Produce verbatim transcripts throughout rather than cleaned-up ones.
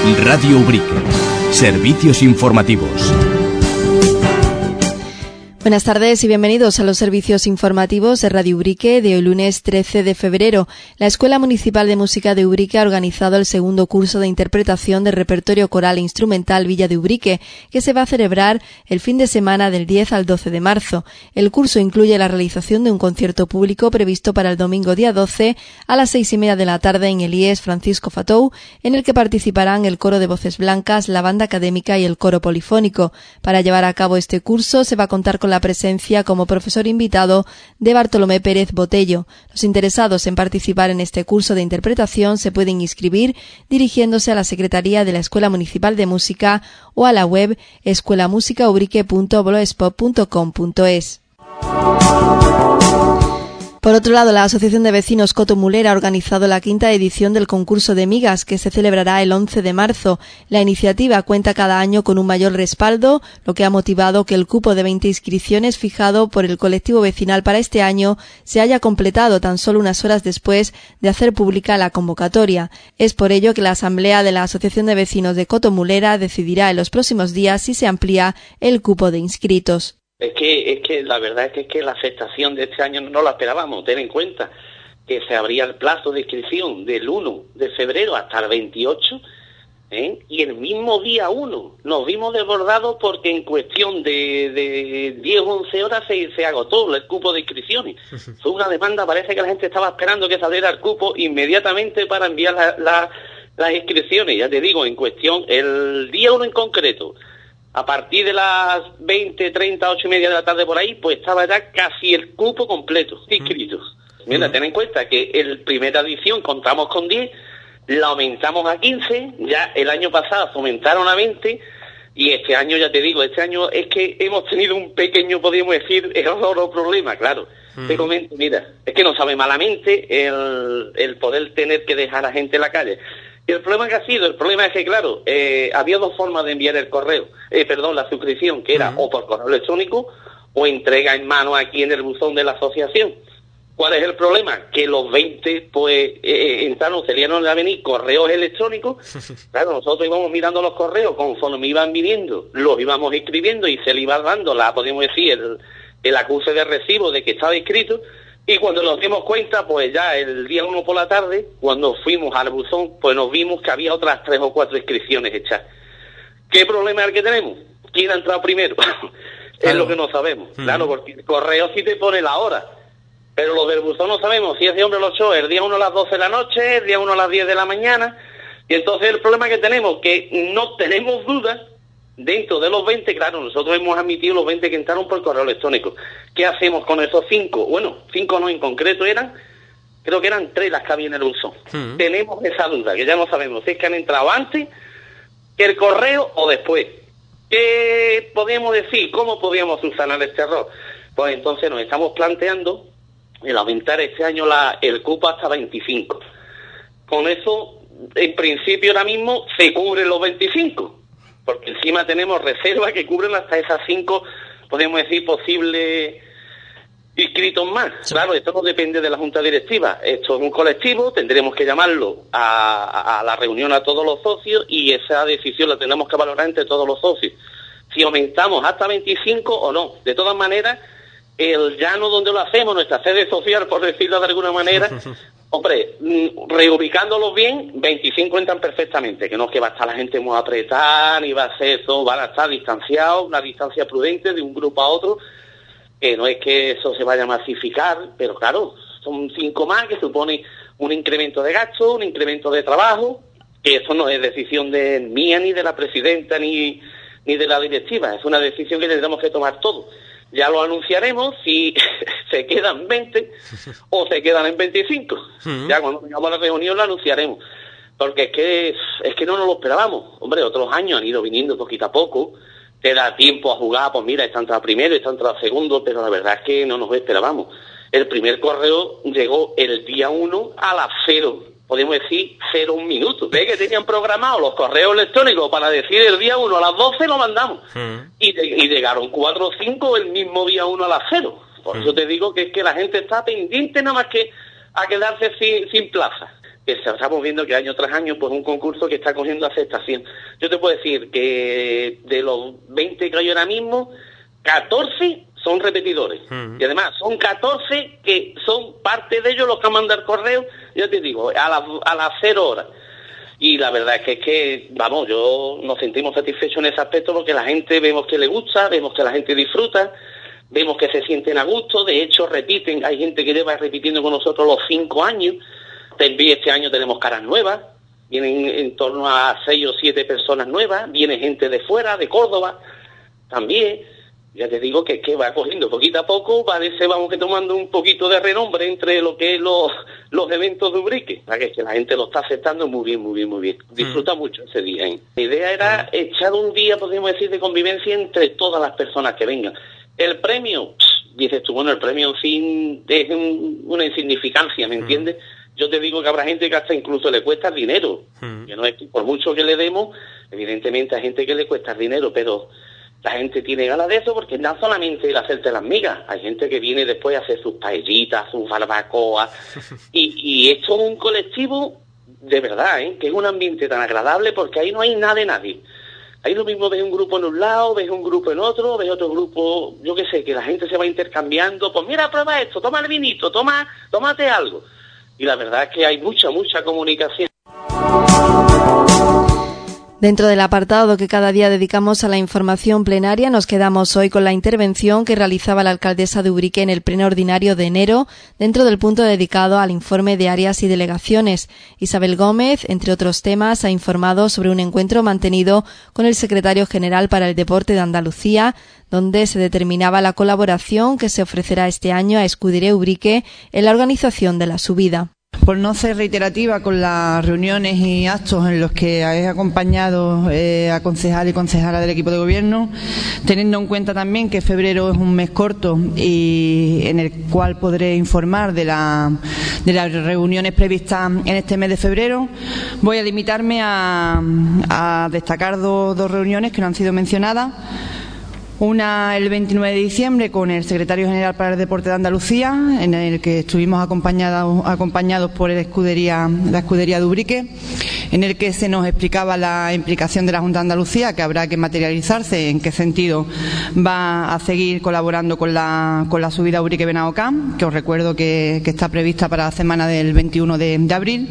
Radio Ubrique. Servicios informativos. Buenas tardes y bienvenidos a los servicios informativos de Radio Ubrique de hoy lunes trece de febrero. La Escuela Municipal de Música de Ubrique ha organizado el segundo curso de interpretación del repertorio coral e instrumental Villa de Ubrique, que se va a celebrar el fin de semana del diez al doce de marzo. El curso incluye la realización de un concierto público previsto para el domingo día doce a las seis y media de la tarde en el I E S Francisco Fatou, en el que participarán el coro de voces blancas, la banda académica y el coro polifónico. Para llevar a cabo este curso se va a contar con la presencia como profesor invitado de Bartolomé Pérez Botello. Los interesados en participar en este curso de interpretación se pueden inscribir dirigiéndose a la Secretaría de la Escuela Municipal de Música o a la web escuela música ubrique punto blogspot punto com punto es. Por otro lado, la Asociación de Vecinos Coto Muller ha organizado la quinta edición del concurso de migas, que se celebrará el once de marzo. La iniciativa cuenta cada año con un mayor respaldo, lo que ha motivado que el cupo de veinte inscripciones fijado por el colectivo vecinal para este año se haya completado tan solo unas horas después de hacer pública la convocatoria. Es por ello que la Asamblea de la Asociación de Vecinos de Coto Muller decidirá en los próximos días si se amplía el cupo de inscritos. Es que, es que la verdad es que, es que la aceptación de este año no la esperábamos. Ten en cuenta que se abría el plazo de inscripción del uno de febrero hasta el veintiocho, ¿eh? Y el mismo día uno nos vimos desbordados porque en cuestión de, de diez o once horas se, se agotó el cupo de inscripciones. Fue una demanda, parece que la gente estaba esperando que saliera el cupo inmediatamente para enviar la, la, las inscripciones. Ya te digo, en cuestión, el día uno en concreto, a partir de las veinte, treinta, ocho y media de la tarde por ahí, pues estaba ya casi el cupo completo de inscritos. Mira, ten en cuenta que en primera edición contamos con diez, la aumentamos a quince, ya el año pasado se aumentaron a veinte, y este año, ya te digo, este año es que hemos tenido un pequeño, podríamos decir, error o problema, claro. Mm. Te comento, mira, es que nos sabe malamente el, el poder tener que dejar a la gente en la calle. Y el problema que ha sido, el problema es que, claro, eh, había dos formas de enviar el correo, eh, perdón, la suscripción, que era uh-huh. o por correo electrónico o entrega en mano aquí en el buzón de la asociación. ¿Cuál es el problema? Que los veinte, pues, eh, entraron, salieron a venir correos electrónicos. Claro, nosotros íbamos mirando los correos, conforme iban viniendo, los íbamos escribiendo y se le iba dando, la podemos decir, el, el acuse de recibo de que estaba escrito. Y cuando nos dimos cuenta, pues ya el día uno por la tarde, cuando fuimos al buzón, pues nos vimos que había otras tres o cuatro inscripciones hechas. ¿Qué problema es el que tenemos? ¿Quién ha entrado primero? Es claro. Lo que no sabemos. Mm. Claro, porque el correo sí te pone la hora, pero los del buzón no sabemos si ese hombre lo echó el día uno a las doce de la noche, el día uno a las diez de la mañana. Y entonces el problema que tenemos, que no tenemos dudas. Dentro de los veinte, claro, nosotros hemos admitido los veinte que entraron por correo electrónico. ¿Qué hacemos con esos cinco? Bueno, cinco no en concreto eran, creo que eran tres las que había en el uso. Uh-huh. Tenemos esa duda, que ya no sabemos si es que han entrado antes que el correo o después. ¿Qué podemos decir? ¿Cómo podríamos subsanar este error? Pues entonces nos estamos planteando el aumentar este año la, el cupo hasta veinticinco. Con eso, en principio ahora mismo, se cubren los veinticinco. Porque encima tenemos reservas que cubren hasta esas cinco, podemos decir, posibles inscritos más. Sí. Claro, esto no depende de la Junta Directiva. Esto es un colectivo, tendremos que llamarlo a, a la reunión a todos los socios y esa decisión la tendremos que valorar entre todos los socios. Si aumentamos hasta veinticinco o no. De todas maneras, el llano donde lo hacemos, nuestra sede social, por decirlo de alguna manera, hombre, reubicándolos bien, veinticinco entran perfectamente, que no es que va a estar la gente muy apretada, ni va a ser eso, van a estar distanciados, una distancia prudente de un grupo a otro, que no es que eso se vaya a masificar, pero claro, son cinco más, que supone un incremento de gasto, un incremento de trabajo, que eso no es decisión de mía, ni de la presidenta, ni, ni de la directiva, es una decisión que tendremos que tomar todos. Ya lo anunciaremos si se quedan veinte o se quedan en veinticinco. Uh-huh. Ya cuando tengamos la reunión lo anunciaremos. Porque es que es que no nos lo esperábamos. Hombre, otros años han ido viniendo poquito a poco. Te da tiempo a jugar, pues mira, está entrado primero, está entrado segundo, pero la verdad es que no nos lo esperábamos. El primer correo llegó el día uno a las cero. Podemos decir cero un minuto. ¿Ves que tenían programados los correos electrónicos para decir el día uno a las doce lo mandamos? Mm. Y, de, y llegaron cuatro o cinco el mismo día uno a las cero. Por mm. eso te digo que es que la gente está pendiente nada más que a quedarse sin, sin plaza. que estamos viendo que año tras año pues un concurso que está cogiendo aceptación. Yo te puedo decir que de los veinte que hay ahora mismo, catorce son repetidores. Uh-huh. Y además son catorce que son parte de ellos los que mandan correo, ya te digo, a las a las cero horas. Y la verdad es que, es que, vamos, yo nos sentimos satisfechos en ese aspecto porque la gente vemos que le gusta, vemos que la gente disfruta, vemos que se sienten a gusto, de hecho repiten, hay gente que lleva repitiendo con nosotros los cinco años, también este año tenemos caras nuevas, vienen en torno a seis o siete personas nuevas, viene gente de fuera, de Córdoba, también. Ya te digo que, que va cogiendo poquito a poco, parece vamos que tomando un poquito de renombre entre lo que es los, los eventos de Ubrique. La que, que la gente lo está aceptando muy bien, muy bien, muy bien. Disfruta mm. mucho ese día, ¿eh? La idea era mm. echar un día, podríamos decir, de convivencia entre todas las personas que vengan. El premio, pss, dices tú, bueno, el premio en fin es un, una insignificancia, ¿me entiendes? Mm. Yo te digo que habrá gente que hasta incluso le cuesta dinero. Mm. Que no es que por mucho que le demos, evidentemente hay gente que le cuesta dinero, pero la gente tiene ganas de eso porque no solamente el hacerte las migas, hay gente que viene después a hacer sus paellitas, sus barbacoas, y, y es todo un colectivo de verdad, ¿eh? Que es un ambiente tan agradable porque ahí no hay nada de nadie. Ahí lo mismo ves un grupo en un lado, ves un grupo en otro, ves otro grupo, yo qué sé, que la gente se va intercambiando, pues mira, prueba esto, toma el vinito, toma, tómate algo. Y la verdad es que hay mucha, mucha comunicación. Dentro del apartado que cada día dedicamos a la información plenaria, nos quedamos hoy con la intervención que realizaba la alcaldesa de Ubrique en el pleno ordinario de enero, dentro del punto dedicado al informe de áreas y delegaciones. Isabel Gómez, entre otros temas, ha informado sobre un encuentro mantenido con el secretario general para el Deporte de Andalucía, donde se determinaba la colaboración que se ofrecerá este año a Escudería Ubrique en la organización de la subida. Por no ser reiterativa con las reuniones y actos en los que he acompañado eh, a concejal y concejala del equipo de gobierno, teniendo en cuenta también que febrero es un mes corto y en el cual podré informar de, la, de las reuniones previstas en este mes de febrero, voy a limitarme a, a destacar dos, dos reuniones que no han sido mencionadas. Una el veintinueve de diciembre con el secretario general para el Deporte de Andalucía, en el que estuvimos acompañados, acompañados por la escudería, la escudería de Ubrique, en el que se nos explicaba la implicación de la Junta de Andalucía, que habrá que materializarse, en qué sentido va a seguir colaborando con la, con la subida Ubrique-Benaucán, que os recuerdo que, que está prevista para la semana del veintiuno de, de abril.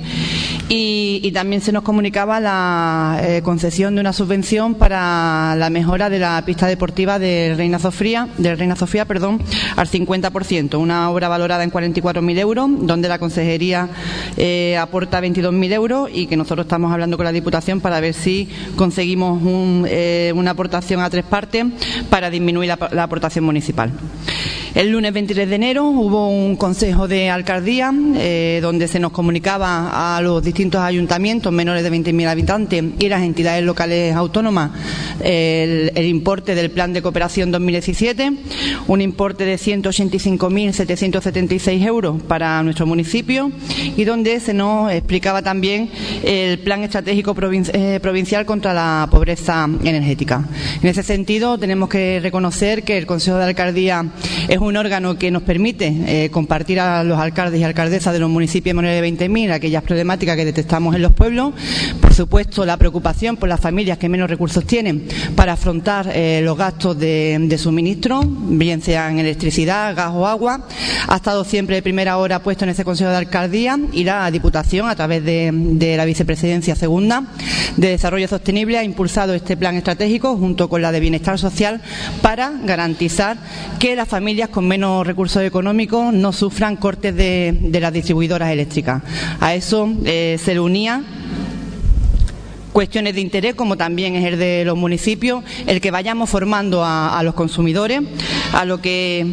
Y, y también se nos comunicaba la eh, concesión de una subvención para la mejora de la pista deportiva de Reina Sofía, de Reina Sofía, perdón, al cincuenta por ciento, una obra valorada en cuarenta y cuatro mil euros, donde la consejería eh, aporta veintidós mil euros y que nosotros estamos hablando con la Diputación para ver si conseguimos un, eh, una aportación a tres partes para disminuir la, la aportación municipal. El lunes veintitrés de enero hubo un consejo de alcaldía eh, donde se nos comunicaba a los distintos ayuntamientos menores de veinte mil habitantes y las entidades locales autónomas el, el importe del Plan de Cooperación dos mil diecisiete, un importe de ciento ochenta y cinco mil setecientos setenta y seis euros para nuestro municipio, y donde se nos explicaba también el Plan Estratégico Provin- eh, Provincial contra la Pobreza Energética. En ese sentido, tenemos que reconocer que el Consejo de Alcaldía es un órgano que nos permite eh, compartir a los alcaldes y alcaldesas de los municipios menores de veinte mil aquellas problemáticas que detectamos en los pueblos. Por supuesto, la preocupación por las familias que menos recursos tienen para afrontar eh, los gastos de, de suministro, bien sean electricidad, gas o agua. Ha estado siempre de primera hora puesto en ese Consejo de Alcaldía, y la Diputación, a través de, de la Vicepresidencia Segunda de Desarrollo Sostenible, ha impulsado este plan estratégico junto con la de Bienestar Social para garantizar que las familias con menos recursos económicos no sufran cortes de, de las distribuidoras eléctricas. A eso eh, se le unía cuestiones de interés, como también es el de los municipios, el que vayamos formando a, a los consumidores, a lo que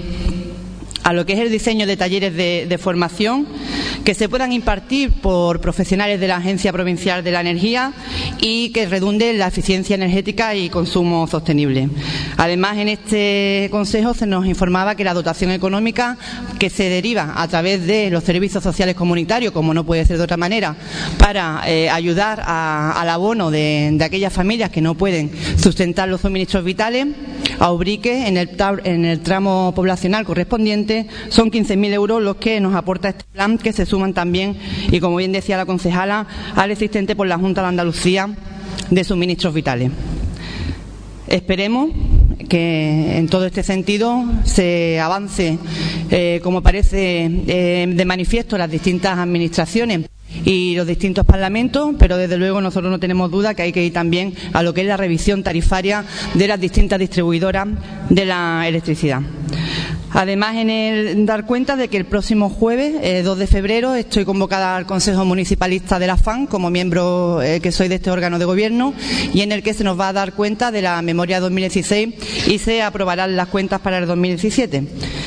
a lo que es el diseño de talleres de, de formación que se puedan impartir por profesionales de la Agencia Provincial de la Energía y que redunde en la eficiencia energética y consumo sostenible. Además, en este consejo se nos informaba que la dotación económica que se deriva a través de los servicios sociales comunitarios, como no puede ser de otra manera, para eh, ayudar a, al abono de, de aquellas familias que no pueden sustentar los suministros vitales, a Ubrique en el, en el tramo poblacional correspondiente. Son quince mil euros los que nos aporta este plan, que se suman también, y como bien decía la concejala, al existente por la Junta de Andalucía de suministros vitales. Esperemos que en todo este sentido se avance, eh, como parece eh, de manifiesto, las distintas administraciones y los distintos parlamentos, pero desde luego nosotros no tenemos duda que hay que ir también a lo que es la revisión tarifaria de las distintas distribuidoras de la electricidad. Además, en el dar cuenta de que el próximo jueves, eh, dos de febrero, estoy convocada al Consejo Municipalista de la F A N como miembro eh, que soy de este órgano de gobierno, y en el que se nos va a dar cuenta de la memoria dos mil dieciséis y se aprobarán las cuentas para el dos mil diecisiete.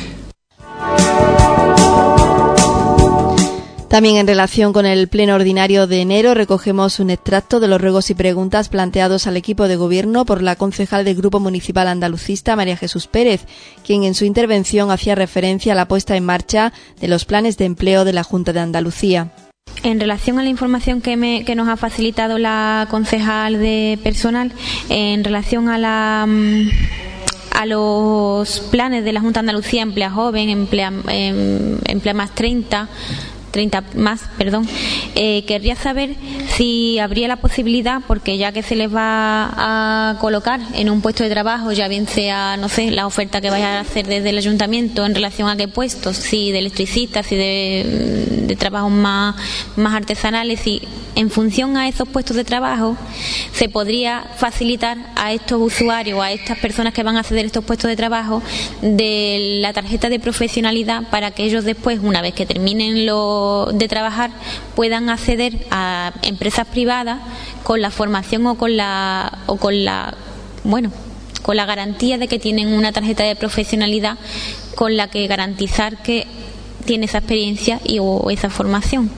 También en relación con el pleno ordinario de enero recogemos un extracto de los ruegos y preguntas planteados al equipo de gobierno por la concejal del Grupo Municipal Andalucista, María Jesús Pérez, quien en su intervención hacía referencia a la puesta en marcha de los planes de empleo de la Junta de Andalucía. En relación a la información que, me, que nos ha facilitado la concejal de personal, en relación a la... a los planes de la Junta de Andalucía, Emplea Joven, Emplea, eh, Emplea Más treinta, treinta más, perdón, eh, querría saber si habría la posibilidad, porque ya que se les va a colocar en un puesto de trabajo, ya bien sea, no sé, la oferta que vaya a hacer desde el ayuntamiento en relación a qué puestos, si de electricistas, si de, de trabajos más, más artesanales, si en función a esos puestos de trabajo se podría facilitar a estos usuarios, a estas personas que van a acceder a estos puestos de trabajo, de la tarjeta de profesionalidad, para que ellos después, una vez que terminen lo de trabajar, puedan acceder a empresas privadas con la formación o con la o con la bueno con la garantía de que tienen una tarjeta de profesionalidad con la que garantizar que tiene esa experiencia y o esa formación.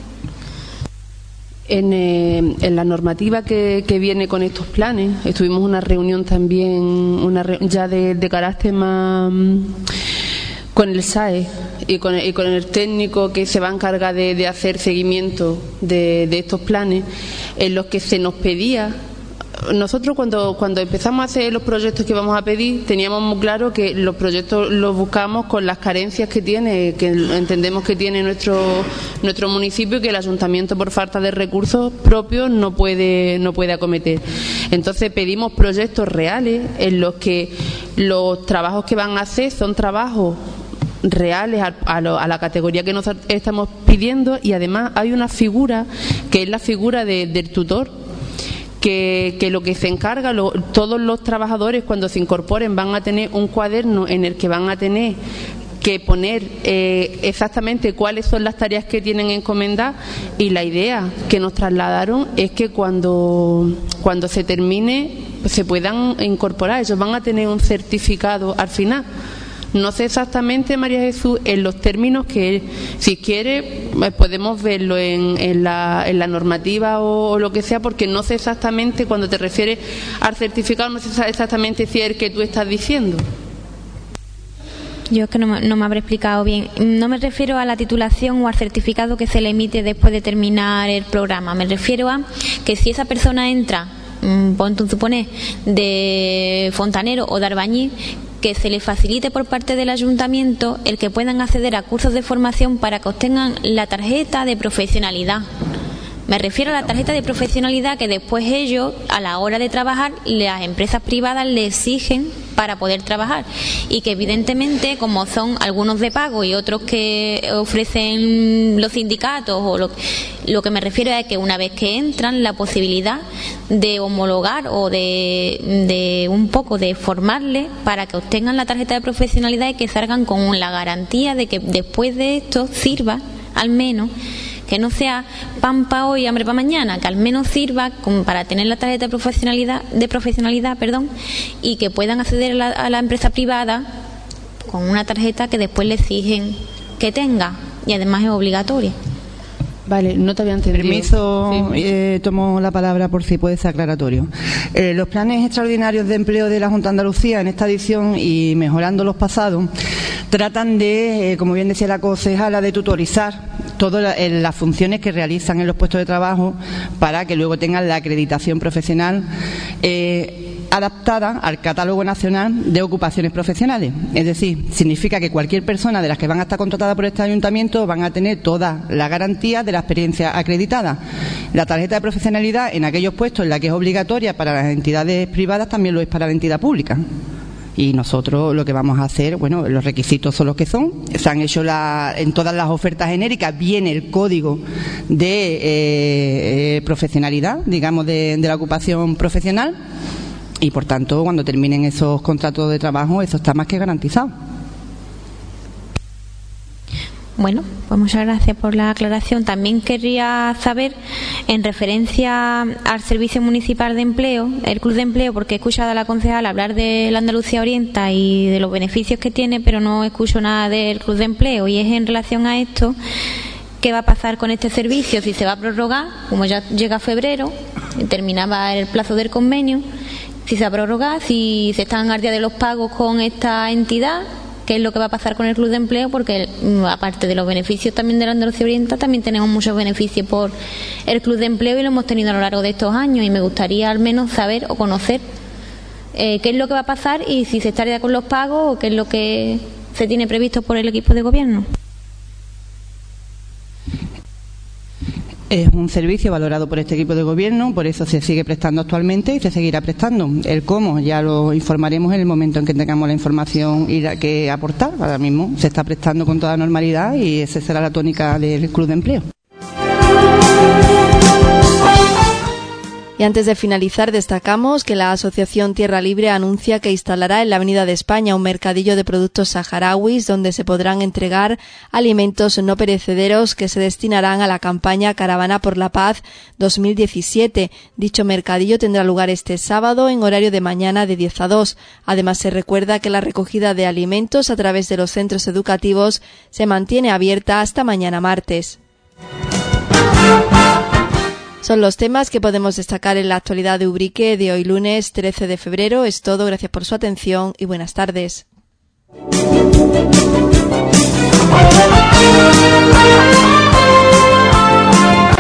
En, eh, en la normativa que, que viene con estos planes, estuvimos en una reunión también, una re, ya de, de carácter más con el S A E y con, y con el técnico que se va a encargar de, de hacer seguimiento de, de estos planes, en los que se nos pedía. Nosotros cuando, cuando empezamos a hacer los proyectos que íbamos a pedir, teníamos muy claro que los proyectos los buscamos con las carencias que tiene, que entendemos que tiene nuestro nuestro municipio, y que el ayuntamiento, por falta de recursos propios, no puede no puede acometer. Entonces pedimos proyectos reales en los que los trabajos que van a hacer son trabajos reales a, a, lo, a la categoría que nos estamos pidiendo, y además hay una figura que es la figura de, del tutor, que, que lo que se encarga, lo, todos los trabajadores cuando se incorporen van a tener un cuaderno en el que van a tener que poner eh, exactamente cuáles son las tareas que tienen encomendadas, y la idea que nos trasladaron es que cuando, cuando se termine pues, se puedan incorporar. Ellos van a tener un certificado al final. No sé exactamente, María Jesús, en los términos que, si quiere, podemos verlo en, en, la, en la normativa o, o lo que sea, porque no sé exactamente, cuando te refieres al certificado, no sé exactamente si es el que tú estás diciendo. Yo es que no me, no me habré explicado bien. No me refiero a la titulación o al certificado que se le emite después de terminar el programa. Me refiero a que si esa persona entra, ponte un suponer, de fontanero o de albañil, que se les facilite por parte del ayuntamiento el que puedan acceder a cursos de formación para que obtengan la tarjeta de profesionalidad. Me refiero a la tarjeta de profesionalidad que después ellos, a la hora de trabajar, las empresas privadas le exigen para poder trabajar, y que evidentemente, como son algunos de pago y otros que ofrecen los sindicatos, o lo, lo que me refiero es que una vez que entran, la posibilidad de homologar o de, de un poco de formarles para que obtengan la tarjeta de profesionalidad y que salgan con la garantía de que después de esto sirva, al menos, que no sea pan para hoy, hambre para mañana, que al menos sirva como para tener la tarjeta de profesionalidad, de profesionalidad, perdón, y que puedan acceder a la, a la empresa privada con una tarjeta que después le exigen que tenga, y además es obligatoria. Vale, no te había entendido. Permiso, sí. eh, tomo la palabra por si puede ser aclaratorio. Eh, los planes extraordinarios de empleo de la Junta de Andalucía en esta edición, y mejorando los pasados, tratan de, eh, como bien decía la concejala, de tutorizar todas la, eh, las funciones que realizan en los puestos de trabajo para que luego tengan la acreditación profesional. Eh, adaptada al Catálogo Nacional de Ocupaciones Profesionales. Es decir, significa que cualquier persona de las que van a estar contratadas por este ayuntamiento van a tener toda la garantía de la experiencia acreditada. La tarjeta de profesionalidad en aquellos puestos en la que es obligatoria para las entidades privadas también lo es para la entidad pública. Y nosotros lo que vamos a hacer, bueno, los requisitos son los que son. Se han hecho la, en todas las ofertas genéricas viene el código de eh, eh, profesionalidad, digamos, de, de la ocupación profesional. Y, por tanto, cuando terminen esos contratos de trabajo, eso está más que garantizado. Bueno, pues muchas gracias por la aclaración. También querría saber, en referencia al Servicio Municipal de Empleo, el Club de Empleo, porque he escuchado a la concejal hablar de la Andalucía Orienta y de los beneficios que tiene, pero no escucho nada del Club de Empleo, y es en relación a esto, ¿qué va a pasar con este servicio? Si se va a prorrogar, como ya llega febrero, terminaba el plazo del convenio, si se va a prorrogar, si se están al día de los pagos con esta entidad, qué es lo que va a pasar con el Club de Empleo, porque aparte de los beneficios también de la Andalucía Oriental, también tenemos muchos beneficios por el Club de Empleo y lo hemos tenido a lo largo de estos años, y me gustaría al menos saber o conocer eh, qué es lo que va a pasar y si se estaría con los pagos o qué es lo que se tiene previsto por el equipo de gobierno. Es un servicio valorado por este equipo de gobierno, por eso se sigue prestando actualmente y se seguirá prestando. El cómo ya lo informaremos en el momento en que tengamos la información y la que aportar. Ahora mismo se está prestando con toda normalidad y esa será la tónica del Club de Empleo. Y antes de finalizar, destacamos que la Asociación Tierra Libre anuncia que instalará en la Avenida de España un mercadillo de productos saharauis donde se podrán entregar alimentos no perecederos que se destinarán a la campaña Caravana por la Paz dos mil diecisiete. Dicho mercadillo tendrá lugar este sábado en horario de mañana de diez a dos. Además, se recuerda que la recogida de alimentos a través de los centros educativos se mantiene abierta hasta mañana martes. Son los temas que podemos destacar en la actualidad de Ubrique de hoy lunes trece de febrero. Es todo, gracias por su atención y buenas tardes.